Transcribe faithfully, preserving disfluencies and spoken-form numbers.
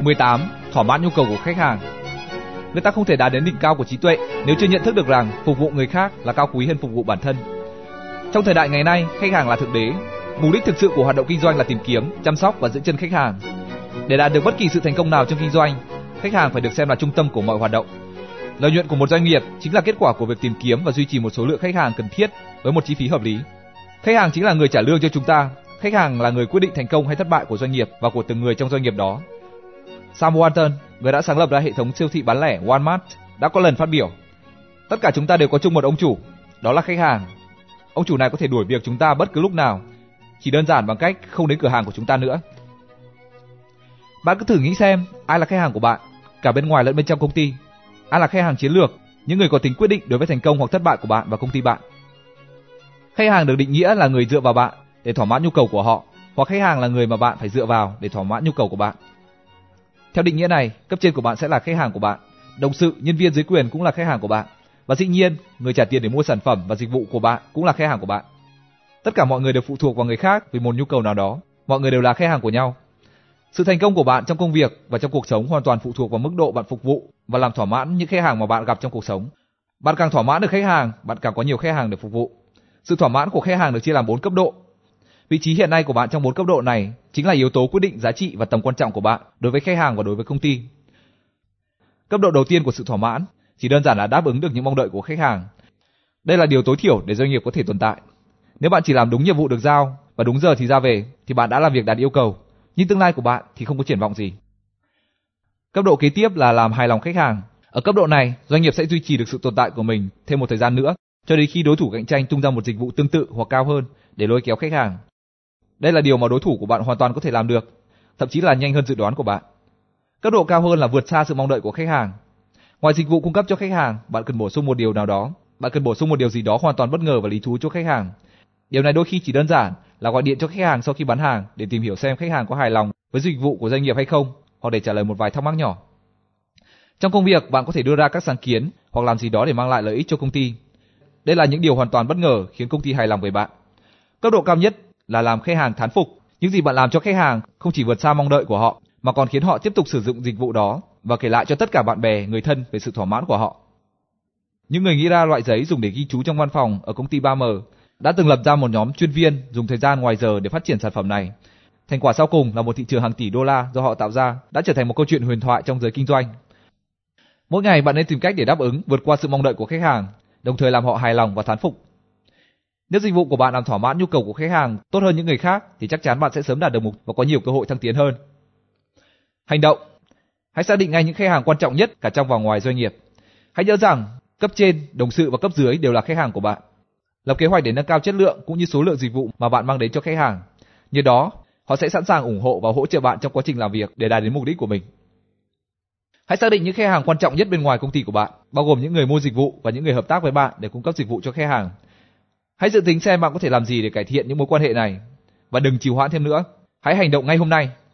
mười tám. Thỏa mãn nhu cầu của khách hàng. Người ta không thể đạt đến đỉnh cao của trí tuệ nếu chưa nhận thức được rằng phục vụ người khác là cao quý hơn phục vụ bản thân. Trong thời đại ngày nay, khách hàng là thượng đế. Mục đích thực sự của hoạt động kinh doanh là tìm kiếm, chăm sóc và giữ chân khách hàng. Để đạt được bất kỳ sự thành công nào trong kinh doanh, khách hàng phải được xem là trung tâm của mọi hoạt động. Lợi nhuận của một doanh nghiệp chính là kết quả của việc tìm kiếm và duy trì một số lượng khách hàng cần thiết với một chi phí hợp lý. Khách hàng chính là người trả lương cho chúng ta. Khách hàng là người quyết định thành công hay thất bại của doanh nghiệp và của từng người trong doanh nghiệp đó. Sam Walton, người đã sáng lập ra hệ thống siêu thị bán lẻ Walmart, đã có lần phát biểu: tất cả chúng ta đều có chung một ông chủ, đó là khách hàng. Ông chủ này có thể đuổi việc chúng ta bất cứ lúc nào, chỉ đơn giản bằng cách không đến cửa hàng của chúng ta nữa. Bạn cứ thử nghĩ xem, ai là khách hàng của bạn, cả bên ngoài lẫn bên trong công ty? Ai là khách hàng chiến lược, những người có tính quyết định đối với thành công hoặc thất bại của bạn và công ty bạn? Khách hàng được định nghĩa là người dựa vào bạn để thỏa mãn nhu cầu của họ, hoặc khách hàng là người mà bạn phải dựa vào để thỏa mãn nhu cầu của bạn. Theo định nghĩa này, cấp trên của bạn sẽ là khách hàng của bạn, đồng sự, nhân viên dưới quyền cũng là khách hàng của bạn, và dĩ nhiên, người trả tiền để mua sản phẩm và dịch vụ của bạn cũng là khách hàng của bạn. Tất cả mọi người đều phụ thuộc vào người khác vì một nhu cầu nào đó, mọi người đều là khách hàng của nhau. Sự thành công của bạn trong công việc và trong cuộc sống hoàn toàn phụ thuộc vào mức độ bạn phục vụ và làm thỏa mãn những khách hàng mà bạn gặp trong cuộc sống. Bạn càng thỏa mãn được khách hàng, bạn càng có nhiều khách hàng để phục vụ. Sự thỏa mãn của khách hàng được chia làm bốn cấp độ. Vị trí hiện nay của bạn trong bốn cấp độ này chính là yếu tố quyết định giá trị và tầm quan trọng của bạn đối với khách hàng và đối với công ty. Cấp độ đầu tiên của sự thỏa mãn chỉ đơn giản là đáp ứng được những mong đợi của khách hàng. Đây là điều tối thiểu để doanh nghiệp có thể tồn tại. Nếu bạn chỉ làm đúng nhiệm vụ được giao và đúng giờ thì ra về thì bạn đã làm việc đạt yêu cầu, nhưng tương lai của bạn thì không có triển vọng gì. Cấp độ kế tiếp là làm hài lòng khách hàng. Ở cấp độ này, doanh nghiệp sẽ duy trì được sự tồn tại của mình thêm một thời gian nữa, cho đến khi đối thủ cạnh tranh tung ra một dịch vụ tương tự hoặc cao hơn để lôi kéo khách hàng. Đây là điều mà đối thủ của bạn hoàn toàn có thể làm được, thậm chí là nhanh hơn dự đoán của bạn. Cấp độ cao hơn là vượt xa sự mong đợi của khách hàng. Ngoài dịch vụ cung cấp cho khách hàng, bạn cần bổ sung một điều nào đó, bạn cần bổ sung một điều gì đó hoàn toàn bất ngờ và lý thú cho khách hàng. Điều này đôi khi chỉ đơn giản là gọi điện cho khách hàng sau khi bán hàng để tìm hiểu xem khách hàng có hài lòng với dịch vụ của doanh nghiệp hay không, hoặc để trả lời một vài thắc mắc nhỏ. Trong công việc, bạn có thể đưa ra các sáng kiến hoặc làm gì đó để mang lại lợi ích cho công ty. Đây là những điều hoàn toàn bất ngờ khiến công ty hài lòng về bạn. Cấp độ cao nhất là làm khách hàng thán phục. Những gì bạn làm cho khách hàng không chỉ vượt xa mong đợi của họ, mà còn khiến họ tiếp tục sử dụng dịch vụ đó và kể lại cho tất cả bạn bè, người thân về sự thỏa mãn của họ. Những người nghĩ ra loại giấy dùng để ghi chú trong văn phòng ở công ty ba M đã từng lập ra một nhóm chuyên viên dùng thời gian ngoài giờ để phát triển sản phẩm này. Thành quả sau cùng là một thị trường hàng tỷ đô la do họ tạo ra đã trở thành một câu chuyện huyền thoại trong giới kinh doanh. Mỗi ngày bạn nên tìm cách để đáp ứng vượt qua sự mong đợi của khách hàng, đồng thời làm họ hài lòng và thán phục. Nếu dịch vụ của bạn làm thỏa mãn nhu cầu của khách hàng tốt hơn những người khác thì chắc chắn bạn sẽ sớm đạt được mục và có nhiều cơ hội thăng tiến hơn. Hành động. Hãy xác định ngay những khách hàng quan trọng nhất cả trong và ngoài doanh nghiệp. Hãy nhớ rằng cấp trên, đồng sự và cấp dưới đều là khách hàng của bạn. Lập kế hoạch để nâng cao chất lượng cũng như số lượng dịch vụ mà bạn mang đến cho khách hàng. Nhờ đó, họ sẽ sẵn sàng ủng hộ và hỗ trợ bạn trong quá trình làm việc để đạt đến mục đích của mình. Hãy xác định những khách hàng quan trọng nhất bên ngoài công ty của bạn, bao gồm những người mua dịch vụ và những người hợp tác với bạn để cung cấp dịch vụ cho khách hàng. Hãy dự tính xem bạn có thể làm gì để cải thiện những mối quan hệ này và đừng trì hoãn thêm nữa. Hãy hành động ngay hôm nay.